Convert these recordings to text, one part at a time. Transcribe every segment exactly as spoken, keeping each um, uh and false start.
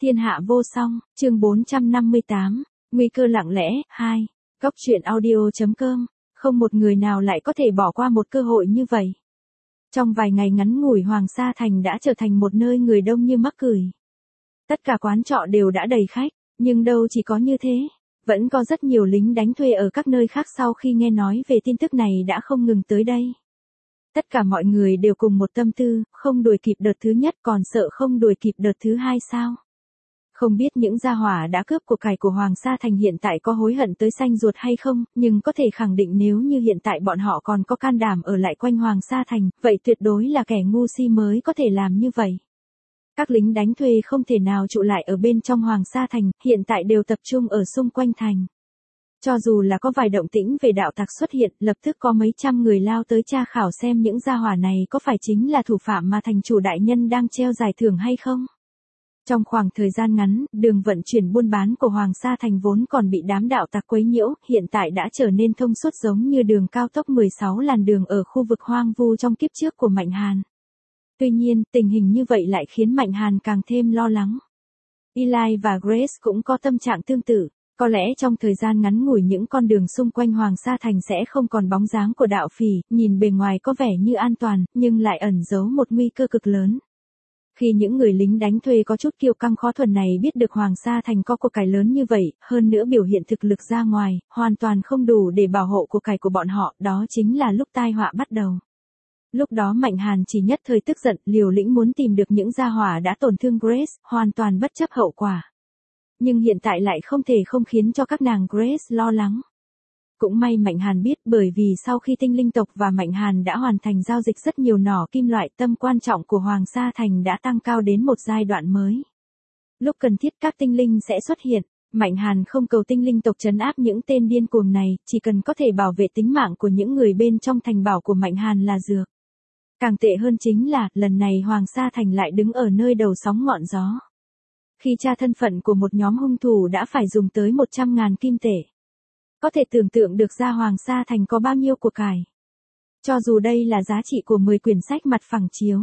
Thiên hạ vô song, chương bốn trăm năm mươi tám, nguy cơ lặng lẽ, hai, Góc truyện audio.com, không một người nào lại có thể bỏ qua một cơ hội như vậy. Trong vài ngày ngắn ngủi Hoàng Sa Thành đã trở thành một nơi người đông như mắc cười. Tất cả quán trọ đều đã đầy khách, nhưng đâu chỉ có như thế, vẫn có rất nhiều lính đánh thuê ở các nơi khác sau khi nghe nói về tin tức này đã không ngừng tới đây. Tất cả mọi người đều cùng một tâm tư, không đuổi kịp đợt thứ nhất còn sợ không đuổi kịp đợt thứ hai sao. Không biết những gia hỏa đã cướp của cải của Hoàng Sa Thành hiện tại có hối hận tới xanh ruột hay không, nhưng có thể khẳng định nếu như hiện tại bọn họ còn có can đảm ở lại quanh Hoàng Sa Thành, vậy tuyệt đối là kẻ ngu si mới có thể làm như vậy. Các lính đánh thuê không thể nào trụ lại ở bên trong Hoàng Sa Thành, hiện tại đều tập trung ở xung quanh thành. Cho dù là có vài động tĩnh về đạo tặc xuất hiện, lập tức có mấy trăm người lao tới tra khảo xem những gia hỏa này có phải chính là thủ phạm mà thành chủ đại nhân đang treo giải thưởng hay không. Trong khoảng thời gian ngắn, đường vận chuyển buôn bán của Hoàng Sa Thành vốn còn bị đám đạo tặc quấy nhiễu, hiện tại đã trở nên thông suốt giống như đường cao tốc mười sáu làn đường ở khu vực hoang vu trong kiếp trước của Mạnh Hàn. Tuy nhiên, tình hình như vậy lại khiến Mạnh Hàn càng thêm lo lắng. Eli và Grace cũng có tâm trạng tương tự. Có lẽ trong thời gian ngắn ngủi những con đường xung quanh Hoàng Sa Thành sẽ không còn bóng dáng của đạo phỉ, nhìn bề ngoài có vẻ như an toàn, nhưng lại ẩn giấu một nguy cơ cực lớn. Khi những người lính đánh thuê có chút kiêu căng khó thuần này biết được Hoàng Sa Thành có của cải lớn như vậy, hơn nữa biểu hiện thực lực ra ngoài, hoàn toàn không đủ để bảo hộ của cải của bọn họ, đó chính là lúc tai họa bắt đầu. Lúc đó Mạnh Hàn chỉ nhất thời tức giận, liều lĩnh muốn tìm được những gia hỏa đã tổn thương Grace, hoàn toàn bất chấp hậu quả. Nhưng hiện tại lại không thể không khiến cho các nàng Grace lo lắng. Cũng may Mạnh Hàn biết, bởi vì sau khi tinh linh tộc và Mạnh Hàn đã hoàn thành giao dịch rất nhiều nỏ kim loại, tâm quan trọng của Hoàng Sa Thành đã tăng cao đến một giai đoạn mới. Lúc cần thiết các tinh linh sẽ xuất hiện, Mạnh Hàn không cầu tinh linh tộc trấn áp những tên điên cuồng này, chỉ cần có thể bảo vệ tính mạng của những người bên trong thành bảo của Mạnh Hàn là dược. Càng tệ hơn chính là, lần này Hoàng Sa Thành lại đứng ở nơi đầu sóng ngọn gió. Khi tra thân phận của một nhóm hung thủ đã phải dùng tới một trăm ngàn kim tệ. Có thể tưởng tượng được ra Hoàng Sa Thành có bao nhiêu của cải. Cho dù đây là giá trị của mười quyển sách mặt phẳng chiếu.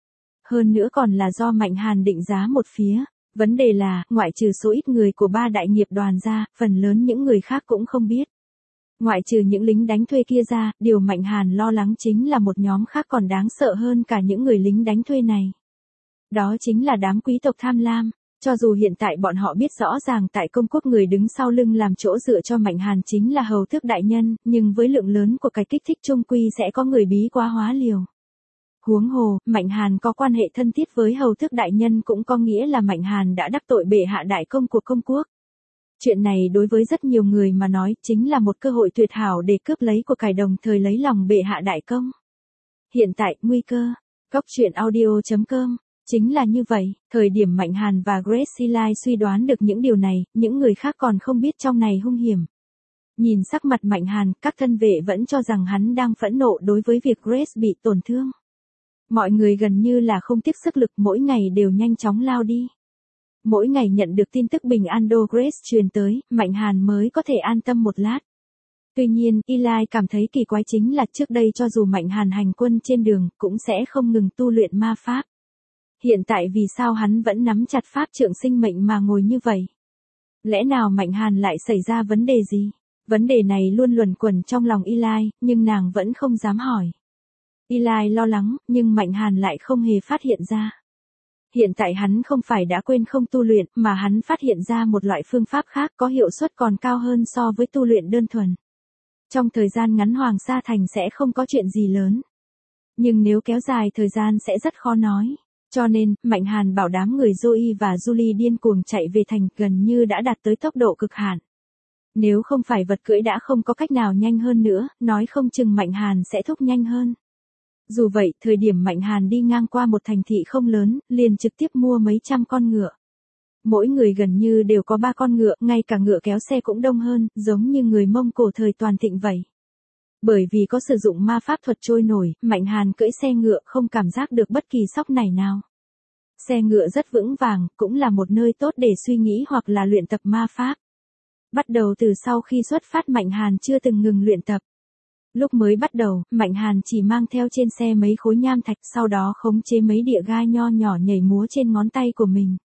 Hơn nữa còn là do Mạnh Hàn định giá một phía. Vấn đề là, ngoại trừ số ít người của ba đại nghiệp đoàn ra, phần lớn những người khác cũng không biết. Ngoại trừ những lính đánh thuê kia ra, điều Mạnh Hàn lo lắng chính là một nhóm khác còn đáng sợ hơn cả những người lính đánh thuê này. Đó chính là đám quý tộc tham lam. Cho dù hiện tại bọn họ biết rõ ràng tại công quốc người đứng sau lưng làm chỗ dựa cho Mạnh Hàn chính là hầu tước đại nhân, nhưng với lượng lớn của cái kích thích chung quy sẽ có người bí quá hóa liều. Huống hồ, Mạnh Hàn có quan hệ thân thiết với hầu tước đại nhân cũng có nghĩa là Mạnh Hàn đã đắc tội bệ hạ đại công của công quốc. Chuyện này đối với rất nhiều người mà nói chính là một cơ hội tuyệt hảo để cướp lấy của cải đồng thời lấy lòng bệ hạ đại công. Hiện tại, nguy cơ. Góc truyện audio.com. Chính là như vậy, thời điểm Mạnh Hàn và Grace Eli suy đoán được những điều này, những người khác còn không biết trong này hung hiểm. Nhìn sắc mặt Mạnh Hàn, các thân vệ vẫn cho rằng hắn đang phẫn nộ đối với việc Grace bị tổn thương. Mọi người gần như là không tiếc sức lực mỗi ngày đều nhanh chóng lao đi. Mỗi ngày nhận được tin tức bình an đô Grace truyền tới, Mạnh Hàn mới có thể an tâm một lát. Tuy nhiên, Eli cảm thấy kỳ quái chính là trước đây cho dù Mạnh Hàn hành quân trên đường, cũng sẽ không ngừng tu luyện ma pháp. Hiện tại vì sao hắn vẫn nắm chặt pháp trượng sinh mệnh mà ngồi như vậy? Lẽ nào Mạnh Hàn lại xảy ra vấn đề gì? Vấn đề này luôn luẩn quẩn trong lòng Eli, nhưng nàng vẫn không dám hỏi. Eli lo lắng, nhưng Mạnh Hàn lại không hề phát hiện ra. Hiện tại hắn không phải đã quên không tu luyện, mà hắn phát hiện ra một loại phương pháp khác có hiệu suất còn cao hơn so với tu luyện đơn thuần. Trong thời gian ngắn Hoàng Sa Thành sẽ không có chuyện gì lớn. Nhưng nếu kéo dài thời gian sẽ rất khó nói. Cho nên, Mạnh Hàn bảo đám người Zoe và Julie điên cuồng chạy về thành, gần như đã đạt tới tốc độ cực hạn. Nếu không phải vật cưỡi đã không có cách nào nhanh hơn nữa, nói không chừng Mạnh Hàn sẽ thúc nhanh hơn. Dù vậy, thời điểm Mạnh Hàn đi ngang qua một thành thị không lớn, liền trực tiếp mua mấy trăm con ngựa. Mỗi người gần như đều có ba con ngựa, ngay cả ngựa kéo xe cũng đông hơn, giống như người Mông Cổ thời toàn thịnh vậy. Bởi vì có sử dụng ma pháp thuật trôi nổi, Mạnh Hàn cưỡi xe ngựa không cảm giác được bất kỳ sóc này nào. Xe ngựa rất vững vàng, cũng là một nơi tốt để suy nghĩ hoặc là luyện tập ma pháp. Bắt đầu từ sau khi xuất phát Mạnh Hàn chưa từng ngừng luyện tập. Lúc mới bắt đầu, Mạnh Hàn chỉ mang theo trên xe mấy khối nham thạch, sau đó khống chế mấy địa gai nho nhỏ nhảy múa trên ngón tay của mình.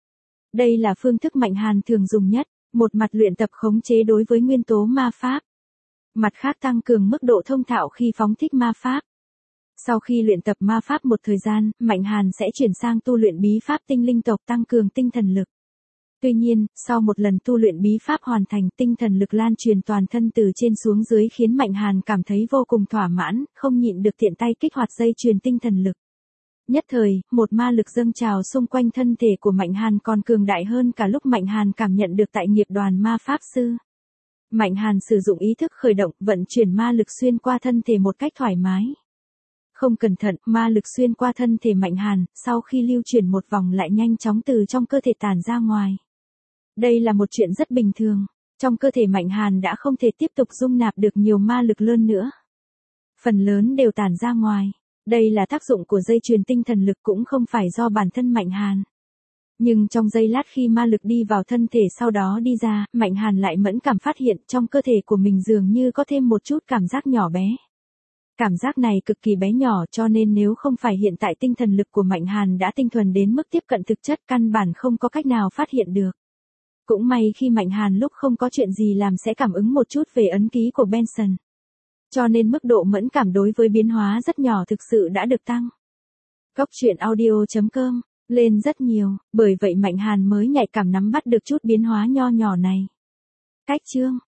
Đây là phương thức Mạnh Hàn thường dùng nhất, một mặt luyện tập khống chế đối với nguyên tố ma pháp. Mặt khác tăng cường mức độ thông thạo khi phóng thích ma pháp. Sau khi luyện tập ma pháp một thời gian, Mạnh Hàn sẽ chuyển sang tu luyện bí pháp tinh linh tộc tăng cường tinh thần lực. Tuy nhiên, sau một lần tu luyện bí pháp hoàn thành, tinh thần lực lan truyền toàn thân từ trên xuống dưới khiến Mạnh Hàn cảm thấy vô cùng thỏa mãn, không nhịn được tiện tay kích hoạt dây truyền tinh thần lực. Nhất thời, một ma lực dâng trào xung quanh thân thể của Mạnh Hàn còn cường đại hơn cả lúc Mạnh Hàn cảm nhận được tại nghiệp đoàn ma pháp sư. Mạnh Hàn sử dụng ý thức khởi động, vận chuyển ma lực xuyên qua thân thể một cách thoải mái. Không cẩn thận, ma lực xuyên qua thân thể Mạnh Hàn, sau khi lưu chuyển một vòng lại nhanh chóng từ trong cơ thể tản ra ngoài. Đây là một chuyện rất bình thường, trong cơ thể Mạnh Hàn đã không thể tiếp tục dung nạp được nhiều ma lực lớn nữa. Phần lớn đều tản ra ngoài. Đây là tác dụng của dây truyền tinh thần lực, cũng không phải do bản thân Mạnh Hàn. Nhưng trong giây lát khi ma lực đi vào thân thể sau đó đi ra, Mạnh Hàn lại mẫn cảm phát hiện trong cơ thể của mình dường như có thêm một chút cảm giác nhỏ bé. Cảm giác này cực kỳ bé nhỏ, cho nên nếu không phải hiện tại tinh thần lực của Mạnh Hàn đã tinh thuần đến mức tiếp cận thực chất, căn bản không có cách nào phát hiện được. Cũng may khi Mạnh Hàn lúc không có chuyện gì làm sẽ cảm ứng một chút về ấn ký của Benson. Cho nên mức độ mẫn cảm đối với biến hóa rất nhỏ thực sự đã được tăng. Góc truyện audio chấm com lên rất nhiều, bởi vậy Mạnh Hàn mới nhạy cảm nắm bắt được chút biến hóa nho nhỏ này. Cách chương